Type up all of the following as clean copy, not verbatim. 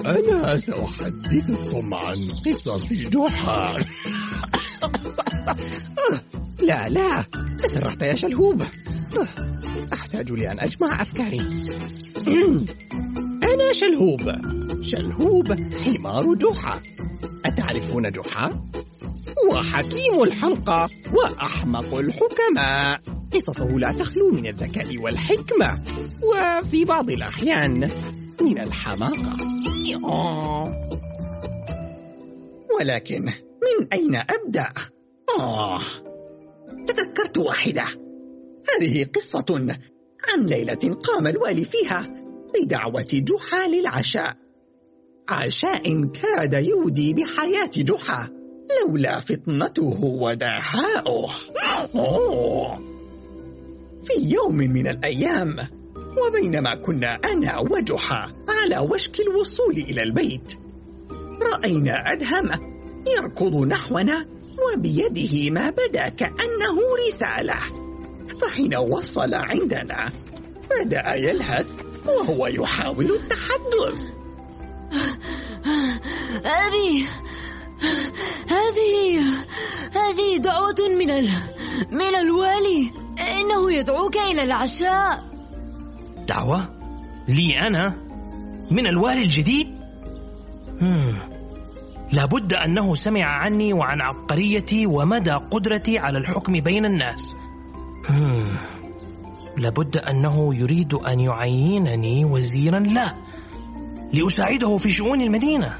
أنا سأحدثكم عن قصص جحا. لا تسرعت يا شلهوب. أحتاج لأن أجمع أفكاري. أنا شلهوب حمار جحا. أتعرفون جحا؟ هو حكيم الحمقى وأحمق الحكماء. قصصه لا تخلو من الذكاء والحكمة، وفي بعض الأحيان من الحماقة. ولكن من أين أبدأ؟ تذكرت واحدة. هذه قصة عن ليلة قام الوالي فيها بدعوة جحا للعشاء، عشاء كاد يودي بحياة جحا لولا فطنته ودهاؤه. في يوم من الأيام، وبينما كنا أنا وجحا على وشك الوصول إلى البيت، رأينا أدهم يركض نحونا وبيده ما بدا كأنه رسالة. فحين وصل عندنا بدأ يلهث وهو يحاول التحدث. أبي، هذه دعوة من الوالي. إنه يدعوك إلى العشاء. دعوة؟ لي أنا؟ من الوالي الجديد؟ لابد أنه سمع عني وعن عبقريتي ومدى قدرتي على الحكم بين الناس. لابد أنه يريد أن يعينني وزيرا له لأساعده في شؤون المدينة.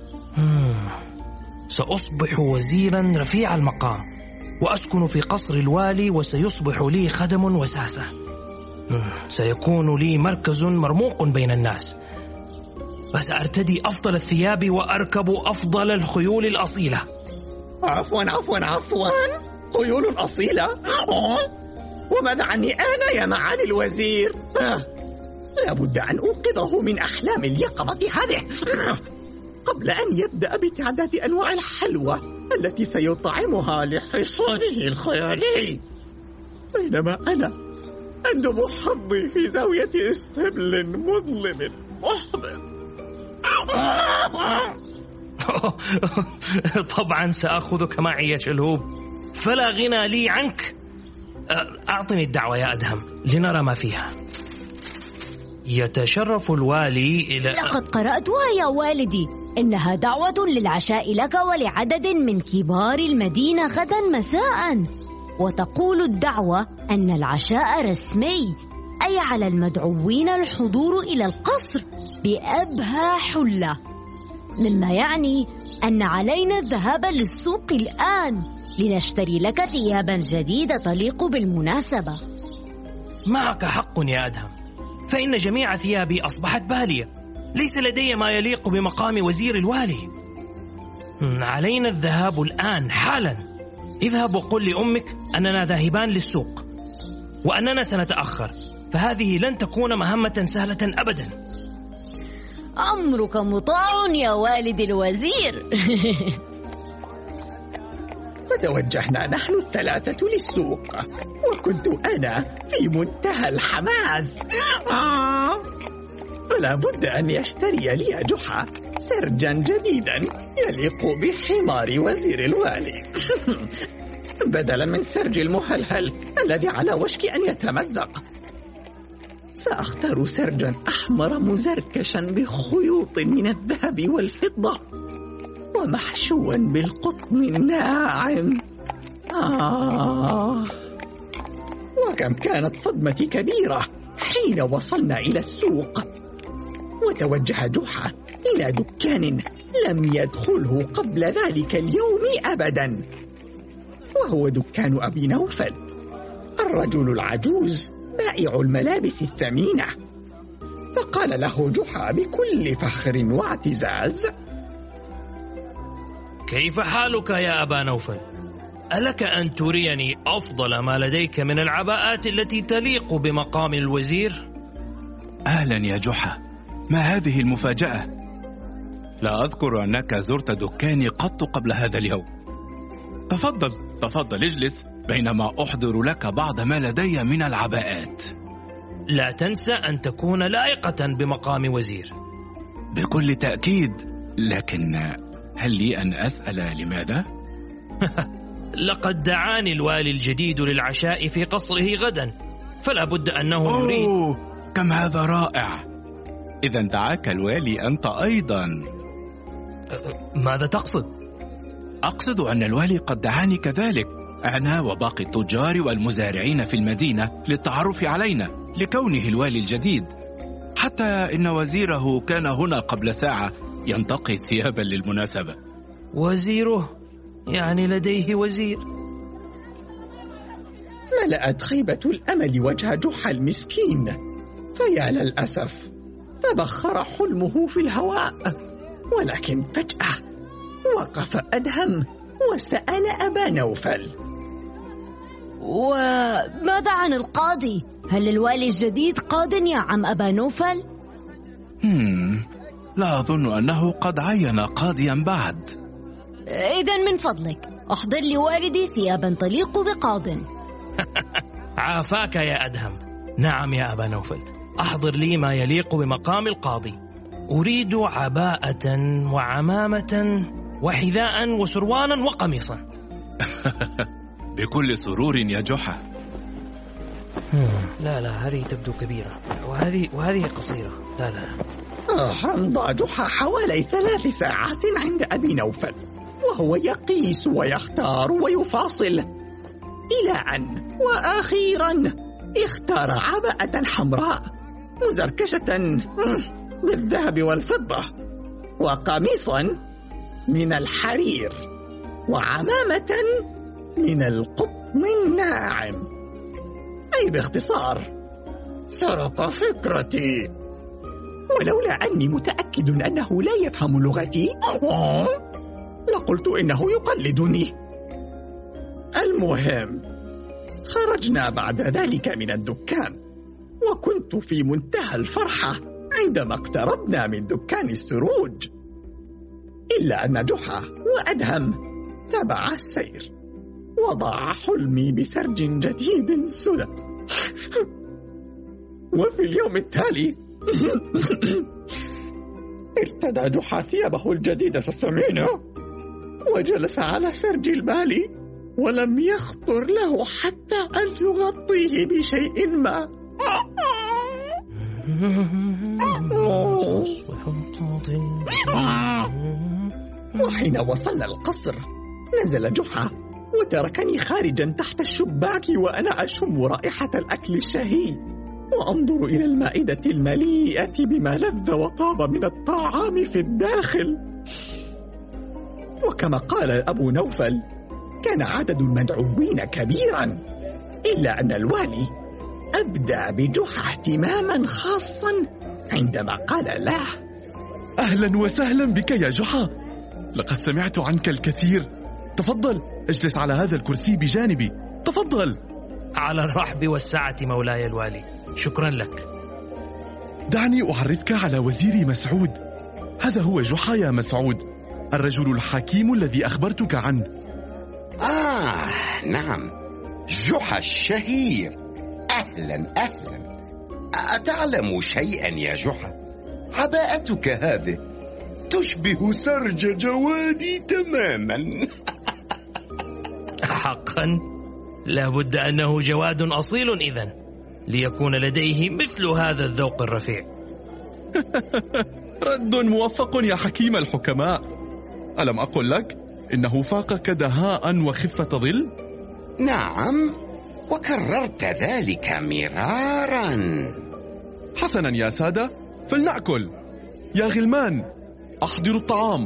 سأصبح وزيرا رفيع المقام، وأسكن في قصر الوالي، وسيصبح لي خدم وساسة. سيكون لي مركز مرموق بين الناس، وسأرتدي أفضل الثياب وأركب أفضل الخيول الأصيلة. عفوا خيول أصيلة؟ وماذا عني أنا يا معالي الوزير؟ لابد أن أوقظه من أحلام اليقظة هذه قبل أن يبدأ بتعداد أنواع الحلوى التي سيطعمها لحصانه الخيالي، بينما أنا أندب حظي في زاوية اسطبل مظلم محبط. طبعا سأخذك معي يا شلهوب، فلا غنى لي عنك. أعطني الدعوة يا أدهم لنرى ما فيها. يتشرف الوالي إلى... لقد قرأتها يا والدي. إنها دعوة للعشاء لك ولعدد من كبار المدينة غدا مساء. وتقول الدعوة أن العشاء رسمي، أي على المدعوين الحضور إلى القصر بأبهى حلة، مما يعني أن علينا الذهاب للسوق الآن لنشتري لك ثيابا جديدة تليق بالمناسبة. معك حق يا أدهم، فإن جميع ثيابي أصبحت بالية، ليس لدي ما يليق بمقام وزير الوالي. علينا الذهاب الآن حالا. اذهب وقل لأمك أننا ذاهبان للسوق وأننا سنتأخر، فهذه لن تكون مهمة سهلة أبدا. أمرك مطاع يا والد الوزير. فتوجهنا نحن الثلاثة للسوق، وكنت أنا في منتهى الحماس. فلا بد أن يشتري لي جحا سرجا جديدا يليق بحمار وزير الوالي بدلا من سرج المهلهل الذي على وشك أن يتمزق. سأختار سرجا أحمر مزركشا بخيوط من الذهب والفضة ومحشوا بالقطن الناعم. وكم كانت صدمتي كبيرة حين وصلنا إلى السوق، وتوجه جحا إلى دكان لم يدخله قبل ذلك اليوم أبدا، وهو دكان أبي نوفل، الرجل العجوز بائع الملابس الثمينة. فقال له جحا بكل فخر واعتزاز: كيف حالك يا أبا نوفل؟ ألك أن تريني أفضل ما لديك من العباءات التي تليق بمقام الوزير؟ أهلا يا جحا، ما هذه المفاجأة؟ لا أذكر أنك زرت دكاني قط قبل هذا اليوم. تفضل اجلس بينما أحضر لك بعض ما لدي من العباءات. لا تنسى أن تكون لائقة بمقام وزير. بكل تأكيد، لكن هل لي أن أسأل لماذا؟ لقد دعاني الوالي الجديد للعشاء في قصره غدا، فلا بد أنه يريد. كم هذا رائع! إذا دعاك الوالي أنت أيضا. ماذا تقصد؟ أقصد أن الوالي قد دعاني كذلك، أنا وباقي التجار والمزارعين في المدينة، للتعرف علينا لكونه الوالي الجديد. حتى إن وزيره كان هنا قبل ساعة ينتقي ثيابا للمناسبة. وزيره؟ يعني لديه وزير؟ ملأت خيبة الأمل وجه جحا المسكين، فيا للأسف تبخر حلمه في الهواء. ولكن فجأة وقف أدهم وسأل أبا نوفل: وماذا عن القاضي؟ هل الوالي الجديد قاض يا عم أبا نوفل؟ لا أظن أنه قد عين قاضيا بعد. إذن من فضلك أحضر لي والدي ثيابا تليق بقاض. عافاك يا أدهم. نعم يا أبا نوفل، أحضر لي ما يليق بمقام القاضي. أريد عباءة وعمامة وحذاء وسروالا وقميصا. بكل سرور يا جحا. لا هذه تبدو كبيرة، وهذه قصيرة. لا. أمضى جحا حوالي 3 ساعات عند أبي نوفل وهو يقيس ويختار ويفاصل، إلى أن وأخيرا اختار عباءة حمراء مزركشة بالذهب والفضة، وقميصا من الحرير، وعمامة من القطن الناعم. أي باختصار سرق فكرتي، ولولا أني متأكد أنه لا يفهم لغتي لقلت إنه يقلدني. المهم خرجنا بعد ذلك من الدكان، وكنت في منتهى الفرحة عندما اقتربنا من دكان السروج، إلا أن جحا وأدهم تبع السير، وضاع حلمي بسرج جديد سدى. وفي اليوم التالي ارتدى جحا ثيابه الجديدة الثمينة وجلس على سرج البالي، ولم يخطر له حتى أن يغطيه بشيء ما. وحين وصلنا القصر نزل جحا وتركني خارجا تحت الشباك، وأنا أشم رائحة الأكل الشهي وأنظر إلى المائدة المليئة بما لذ وطاب من الطعام في الداخل. وكما قال أبو نوفل كان عدد المدعوين كبيرا، إلا أن الوالي أبدى بجحا اهتماما خاصا عندما قال له: أهلا وسهلا بك يا جحا، لقد سمعت عنك الكثير. تفضل اجلس على هذا الكرسي بجانبي، تفضل. على الرحب والسعة مولاي الوالي، شكرا لك. دعني أعرفك على وزيري مسعود. هذا هو جحا يا مسعود، الرجل الحكيم الذي أخبرتك عنه. نعم، جحا الشهير. أهلا. أتعلم شيئا يا جحا؟ عباءتك هذه تشبه سرج جوادي تماما. حقا لابد أنه جواد أصيل إذن ليكون لديه مثل هذا الذوق الرفيع. رد موفق يا حكيم الحكماء. ألم أقل لك إنه فاقك دهاء وخفة ظل؟ نعم، وكررت ذلك مرارا. حسنا يا سادة، فلنأكل. يا غلمان أحضروا الطعام.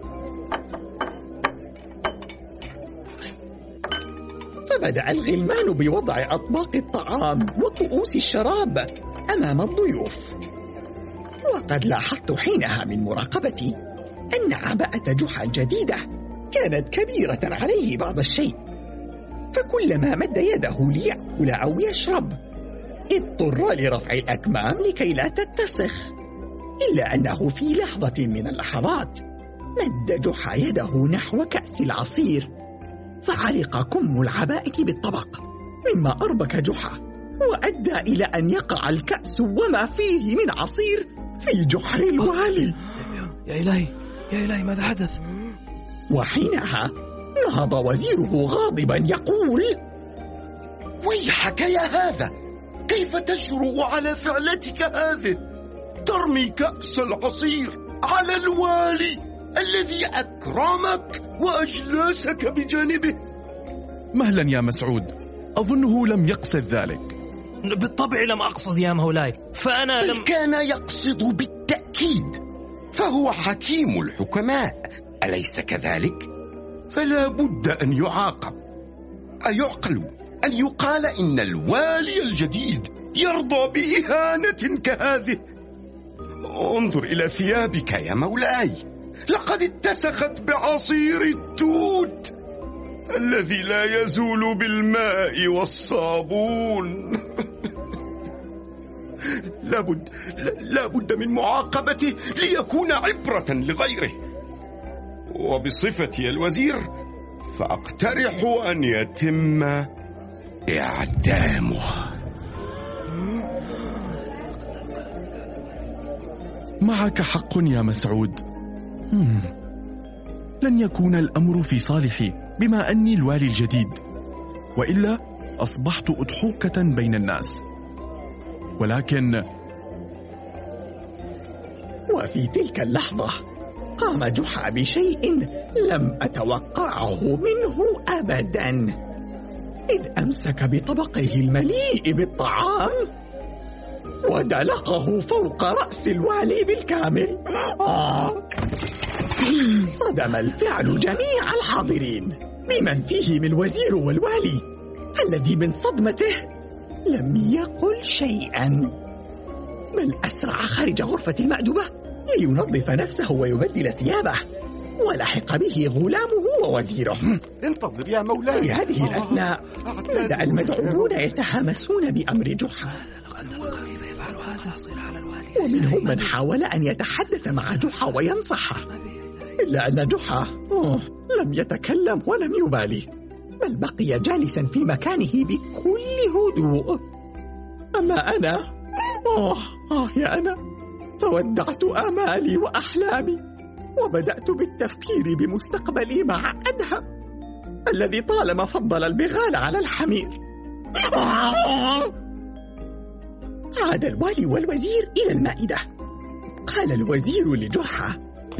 فبدأ الغلمان بوضع أطباق الطعام وكؤوس الشراب أمام الضيوف. وقد لاحظت حينها من مراقبتي أن عباءة جحا الجديدة كانت كبيرة عليه بعض الشيء، فكلما مد يده ليأكل أو يشرب اضطر لرفع الأكمام لكي لا تتسخ. إلا أنه في لحظة من اللحظات مد جحا يده نحو كأس العصير، فعلق كم العباءة بالطبق، مما أربك جحا وأدى إلى أن يقع الكأس وما فيه من عصير في جحر الوالي. يا إلهي ماذا حدث؟ وحينها نهض وزيره غاضبا يقول: ويحك يا هذا، كيف تجرؤ على فعلتك هذه؟ ترمي كأس العصير على الوالي الذي أكرمك وأجلسك بجانبه. مهلا يا مسعود، أظنه لم يقصد ذلك. بالطبع لم أقصد يا مولاي، فأنا بل كان يقصد بالتأكيد، فهو حكيم الحكماء أليس كذلك؟ فلا بد أن يعاقب. أيعقل أن يقال إن الوالي الجديد يرضى بإهانة كهذه؟ انظر إلى ثيابك يا مولاي، لقد اتسخت بعصير التوت الذي لا يزول بالماء والصابون. لا بد من معاقبته ليكون عبرة لغيره. وبصفتي الوزير فأقترح أن يتم إعدامه. معك حق يا مسعود. لن يكون الأمر في صالحي بما أني الوالي الجديد، وإلا أصبحت أضحوكة بين الناس. ولكن وفي تلك اللحظة قام جحا بشيء لم أتوقعه منه أبدا، إذ أمسك بطبقه المليء بالطعام ودلقه فوق رأس الوالي بالكامل. صدم الفعل جميع الحاضرين، بمن فيهم الوزير والوالي، الذي من صدمته لم يقل شيئا، بل أسرع خارج غرفة المأدبة لينظف نفسه ويبدل ثيابه، ولحق به غلامه ووزيره. انتظر يا مولاي. في هذه الأثناء بدأ المدعوون يتحامسون بأمر جحا، ومنهم من حاول أن يتحدث مع جحا وينصحه، إلا أن جحا لم يتكلم ولم يبالي، بل بقي جالسا في مكانه بكل هدوء. أما أنا يا أنا فودعت آمالي وأحلامي، وبدأت بالتفكير بمستقبلي مع أدهم الذي طالما فضل البغال على الحمير. عاد الوالي والوزير إلى المائدة. قال الوزير لجحا: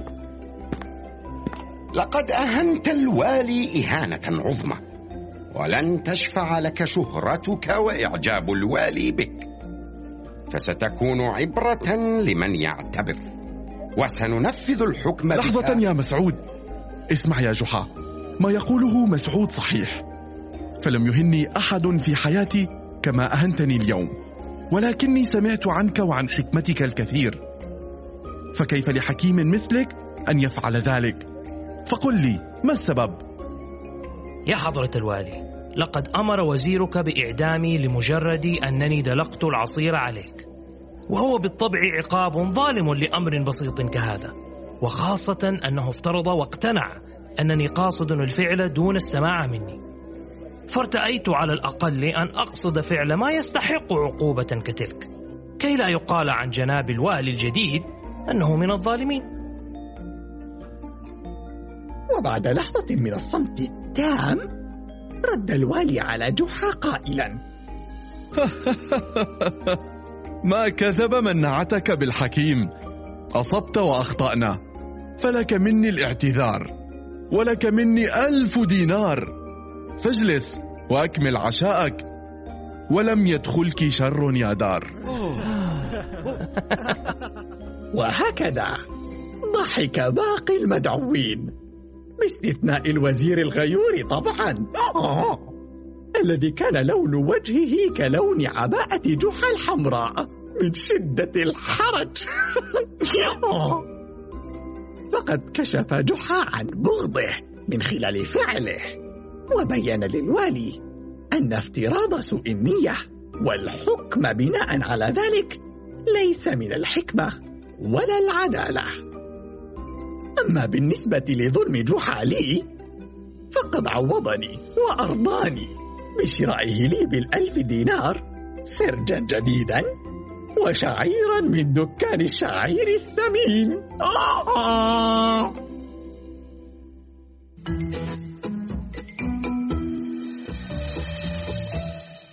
لقد أهنت الوالي إهانة عظمى، ولن تشفع لك شهرتك وإعجاب الوالي بك، فستكون عبرة لمن يعتبر، وسننفذ الحكم بك. لحظة يا مسعود، اسمع يا جحا، ما يقوله مسعود صحيح، فلم يهني أحد في حياتي كما أهنتني اليوم، ولكني سمعت عنك وعن حكمتك الكثير، فكيف لحكيم مثلك أن يفعل ذلك؟ فقل لي ما السبب؟ يا حضرة الوالي، لقد أمر وزيرك بإعدامي لمجرد أنني دلقت العصير عليك، وهو بالطبع عقاب ظالم لأمر بسيط كهذا، وخاصة أنه افترض واقتنع أنني قاصد الفعل دون السماع مني، فارتأيت على الأقل أن أقصد فعل ما يستحق عقوبة كتلك، كي لا يقال عن جناب الوالي الجديد أنه من الظالمين. وبعد لحظة من الصمت التام رد الوالي على جحا قائلا: ما كذب من نعتك بالحكيم، أصبت وأخطأنا، فلك مني الاعتذار، ولك مني 1000 دينار، فاجلس وأكمل عشاءك، ولم يدخلك شر يا دار. وهكذا ضحك باقي المدعوين، باستثناء الوزير الغيور طبعا، الذي كان لون وجهه كلون عباءة جحا الحمراء من شدة الحرج. فقد كشف جحا عن بغضه من خلال فعله، وبين للوالي أن افتراض سوء النية والحكم بناء على ذلك ليس من الحكمة ولا العدالة. أما بالنسبة لظلم جحا لي فقد عوضني وأرضاني بشرائه لي ب1000 دينار سرجا جديدا وشعيرا من دكان الشعير الثمين.